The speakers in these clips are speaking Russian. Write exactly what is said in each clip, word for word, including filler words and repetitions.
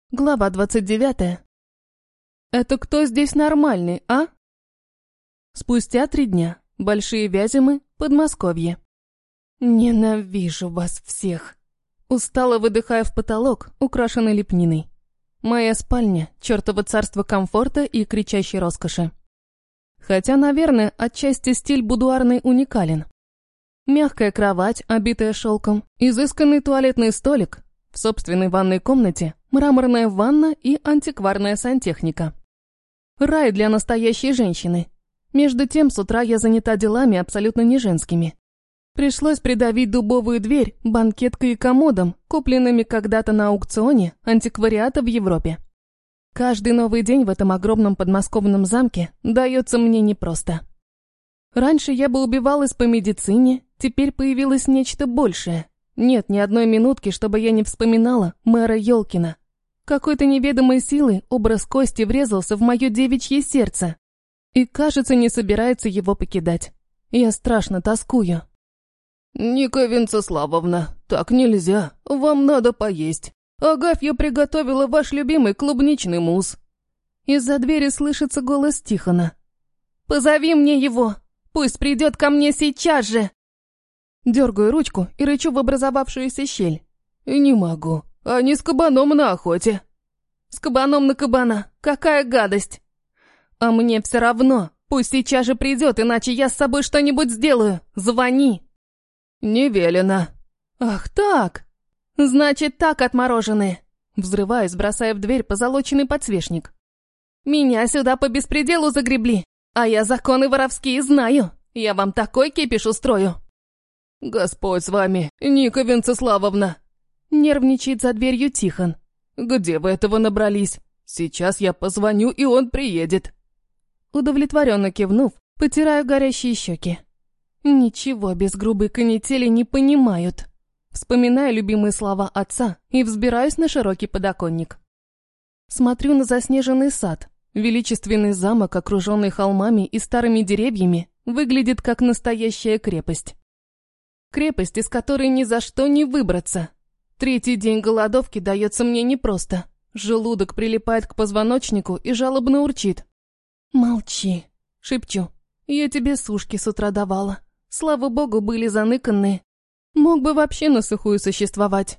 Глава двадцать девятая. Это кто здесь нормальный, а? Спустя три дня. Большие Вяземы, Подмосковье. Ненавижу вас всех. Устало выдыхая в потолок, украшенный лепниной. Моя спальня, чертово царство комфорта и кричащей роскоши. Хотя, наверное, отчасти стиль будуарный уникален. Мягкая кровать, обитая шелком, изысканный туалетный столик, в собственной ванной комнате мраморная ванна и антикварная сантехника. Рай для настоящей женщины. Между тем, с утра я занята делами абсолютно не женскими. Пришлось придавить дубовую дверь банкеткой и комодом, купленными когда-то на аукционе антиквариата в Европе. Каждый новый день в этом огромном подмосковном замке дается мне непросто. Раньше я бы убивалась по медицине, теперь появилось нечто большее. Нет ни одной минутки, чтобы я не вспоминала мэра Ёлкина. Какой-то неведомой силой образ Кости врезался в мое девичье сердце. И, кажется, не собирается его покидать. Я страшно тоскую. «Ника Венцеславовна, так нельзя, вам надо поесть. Агафья приготовила ваш любимый клубничный мусс». Из-за двери слышится голос Тихона. «Позови мне его! Пусть придет ко мне сейчас же!» Дергаю ручку и рычу в образовавшуюся щель. «Не могу. Они с кабаном на охоте». «С кабаном на кабана. Какая гадость!» «А мне все равно. Пусть сейчас же придет, иначе я с собой что-нибудь сделаю. Звони!» «Не велено». «Ах так! Значит, так отмороженные!» Взрываюсь, бросая в дверь позолоченный подсвечник. «Меня сюда по беспределу загребли, а я законы воровские знаю. Я вам такой кипиш устрою!» «Господь с вами, Ника Венцеславовна!» Нервничает за дверью Тихон. «Где вы этого набрались? Сейчас я позвоню, и он приедет». Удовлетворенно кивнув, потираю горящие щеки. Ничего без грубой канители не понимают. Вспоминаю любимые слова отца и взбираюсь на широкий подоконник. Смотрю на заснеженный сад. Величественный замок, окруженный холмами и старыми деревьями, выглядит как настоящая крепость. Крепость, из которой ни за что не выбраться. Третий день голодовки дается мне непросто. Желудок прилипает к позвоночнику и жалобно урчит. «Молчи», — шепчу. «Я тебе сушки с утра давала. Слава богу, были заныканные. Мог бы вообще на сухую существовать».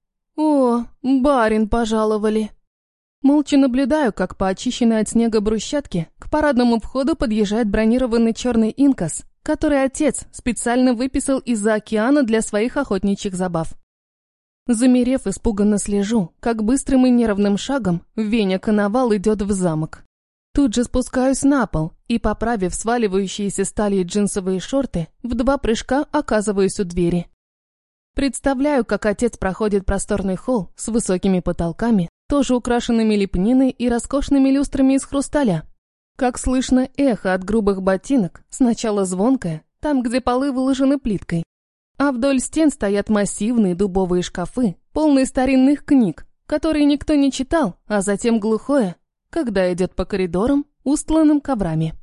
«О, барин пожаловали». Молча наблюдаю, как по очищенной от снега брусчатке к парадному входу подъезжает бронированный черный инкас, который отец специально выписал из-за океана для своих охотничьих забав. Замерев, испуганно слежу, как быстрым и нервным шагом Веня Коновал идет в замок. Тут же спускаюсь на пол и, поправив сваливающиеся стали джинсовые шорты, в два прыжка оказываюсь у двери. Представляю, как отец проходит просторный холл с высокими потолками, тоже украшенными лепниной и роскошными люстрами из хрусталя. Как слышно эхо от грубых ботинок, сначала звонкое, там, где полы выложены плиткой. А вдоль стен стоят массивные дубовые шкафы, полные старинных книг, которые никто не читал, а затем глухое, когда идет по коридорам, устланным коврами.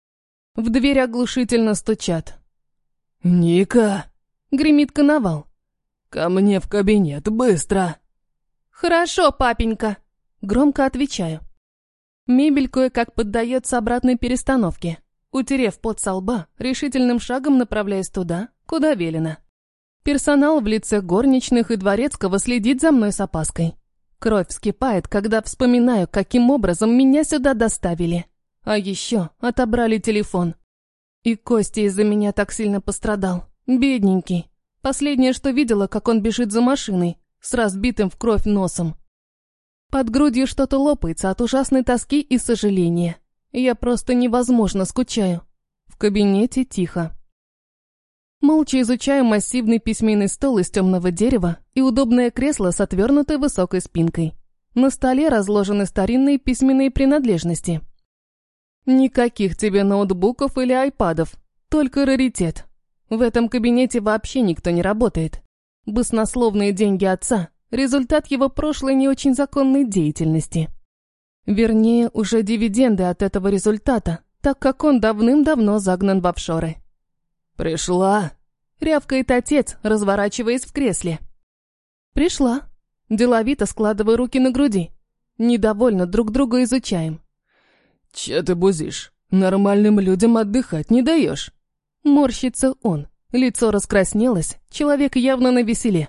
В дверь оглушительно стучат. «Ника!» — гремит Коновал. «Ко мне в кабинет, быстро!» «Хорошо, папенька!» — громко отвечаю. Мебель кое-как поддается обратной перестановке. Утерев пот со лба, решительным шагом направляюсь туда, куда велено. Персонал в лице горничных и дворецкого следит за мной с опаской. Кровь вскипает, когда вспоминаю, каким образом меня сюда доставили. А еще отобрали телефон. И Костя из-за меня так сильно пострадал. Бедненький. Последнее, что видела, как он бежит за машиной, с разбитым в кровь носом. Под грудью что-то лопается от ужасной тоски и сожаления. Я просто невозможно скучаю. В кабинете тихо. Молча изучаю массивный письменный стол из темного дерева и удобное кресло с отвернутой высокой спинкой. На столе разложены старинные письменные принадлежности. Никаких тебе ноутбуков или айпадов, только раритет. В этом кабинете вообще никто не работает. Баснословные деньги отца – результат его прошлой не очень законной деятельности. Вернее, уже дивиденды от этого результата, так как он давным-давно загнан в офшоры. «Пришла?» — рявкает отец, разворачиваясь в кресле. «Пришла». Деловито складываю руки на груди. Недовольно друг друга изучаем. «Че ты бузишь? Нормальным людям отдыхать не даешь». Морщится он. Лицо раскраснелось, человек явно навеселе.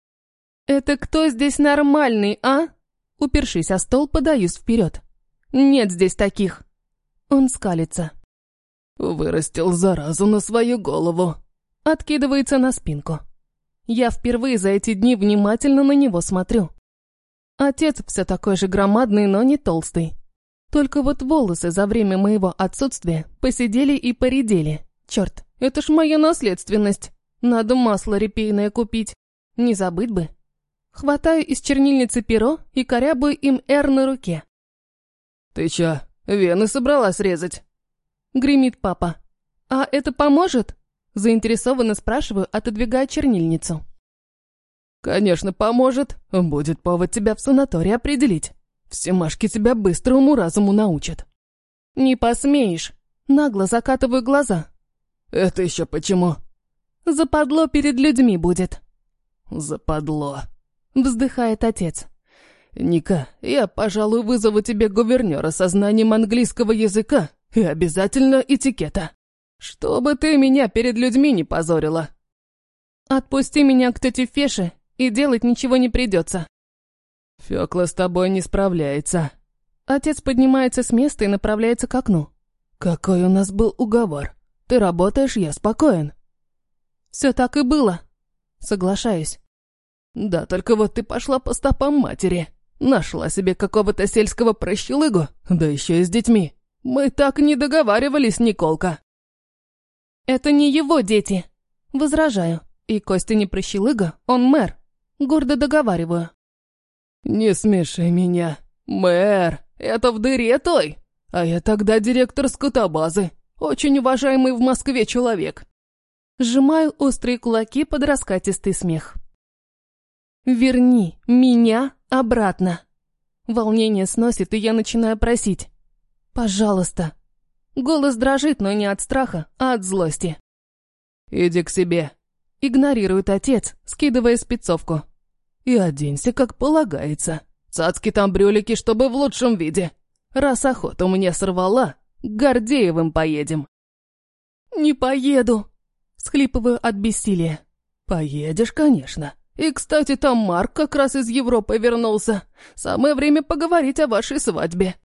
«Это кто здесь нормальный, а?» Упершись о стол, подаюсь вперед. «Нет здесь таких». Он скалится. «Вырастил заразу на свою голову». Откидывается на спинку. Я впервые за эти дни внимательно на него смотрю. Отец все такой же громадный, но не толстый. Только вот волосы за время моего отсутствия посидели и поредели. Черт, это ж моя наследственность. Надо масло репейное купить. Не забыть бы. Хватаю из чернильницы перо и корябаю им «Р» на руке. «Ты чё, вены собралась резать?» Гремит папа. «А это поможет?» Заинтересованно спрашиваю, отодвигая чернильницу. «Конечно, поможет. Будет повод тебя в санаторий определить. Все Машки тебя быстро уму-разуму научат». «Не посмеешь». Нагло закатываю глаза. «Это еще почему?» «Западло перед людьми будет». «Западло», — вздыхает отец. «Ника, я, пожалуй, вызову тебе гувернера со знанием английского языка и обязательно этикета. Чтобы ты меня перед людьми не позорила». «Отпусти меня к тете Феше, и делать ничего не придется». «Фёкла с тобой не справляется». Отец поднимается с места и направляется к окну. «Какой у нас был уговор? Ты работаешь, я спокоен». «Все так и было». Соглашаюсь. «Да, только вот ты пошла по стопам матери. Нашла себе какого-то сельского прощелыгу, да еще и с детьми. Мы так не договаривались, Николка». «Это не его дети». Возражаю. И Костя не прощелыга, он мэр. Гордо договариваю. «Не смеши меня. Мэр, это в дыре той. А я тогда директор скотобазы. Очень уважаемый в Москве человек». Сжимаю острые кулаки под раскатистый смех. «Верни меня обратно». Волнение сносит, и я начинаю просить. «Пожалуйста». Голос дрожит, но не от страха, а от злости. «Иди к себе», — игнорирует отец, скидывая спецовку. «И оденься, как полагается. Цацки там брюлики, чтобы в лучшем виде. Раз охота у меня сорвала, к Гордеевым поедем». «Не поеду», — схлипываю от бессилия. «Поедешь, конечно. И, кстати, там Марк как раз из Европы вернулся. Самое время поговорить о вашей свадьбе».